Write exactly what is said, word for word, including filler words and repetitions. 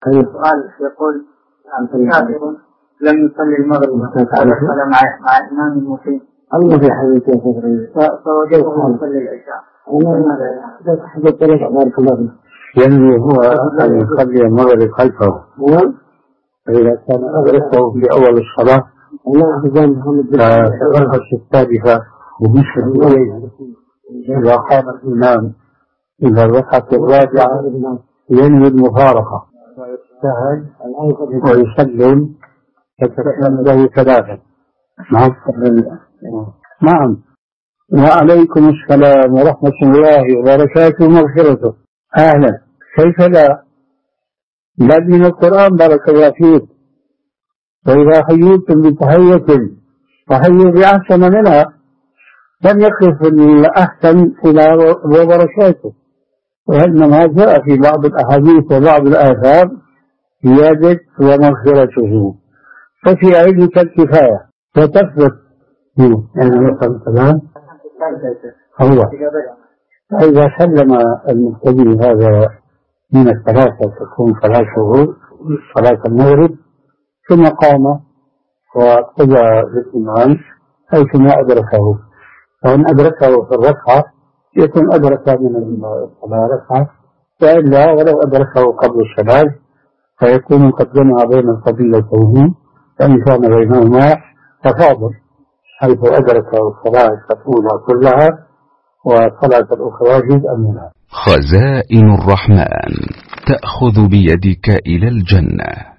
السؤال يقول كافر لم يصلي المغرب فلا مع مع إمام مسلم الله في حديثه فوجده يصلي العشاء. هذا حديث ثلاث بارك الله فيه. يعني هو أن يصلي المغرب خلفه فإذا كان أدركه في أول الصلاة فالركعة الثالثة ومشهد إليه إذا قام الإمام إلى الركعة الرابعة ينوي المفارقة ويجتهد ويسلم فتكون له ثلاثة. نعم. نعم. وعليكم السلام ورحمة الله وبركاته ومغفرته. أهلا. كيف لا؟ بل من القرآن بارك الله فيك. وإذا حييتم بتحية فحيوا بأحسن منها لم يقف الأحسن إلى وبركاته. وإنما جاء في بعض الأحاديث وبعض الآثار زيادة ومغفرته ففي علمك الكفاية فتثبت يعني الكلام هو فإذا سلم المقتدي هذا من الثلاثة تكون ثلاث شهور صلاة المغرب ثم قام وقضى للإمام حيثما أدركه فإن أدركه في الركعة يكون أدرك من الصلاة ركعة وإلا ولو أدركه قبل الصلاة فيكون قد جمع بين الفضيلتين فإن كان بينهما تفاضل حيث أدرك الصلاة الأولى كلها وصلاة الأخرى جزءا منها. خزائن الرحمن تأخذ بيدك إلى الجنة.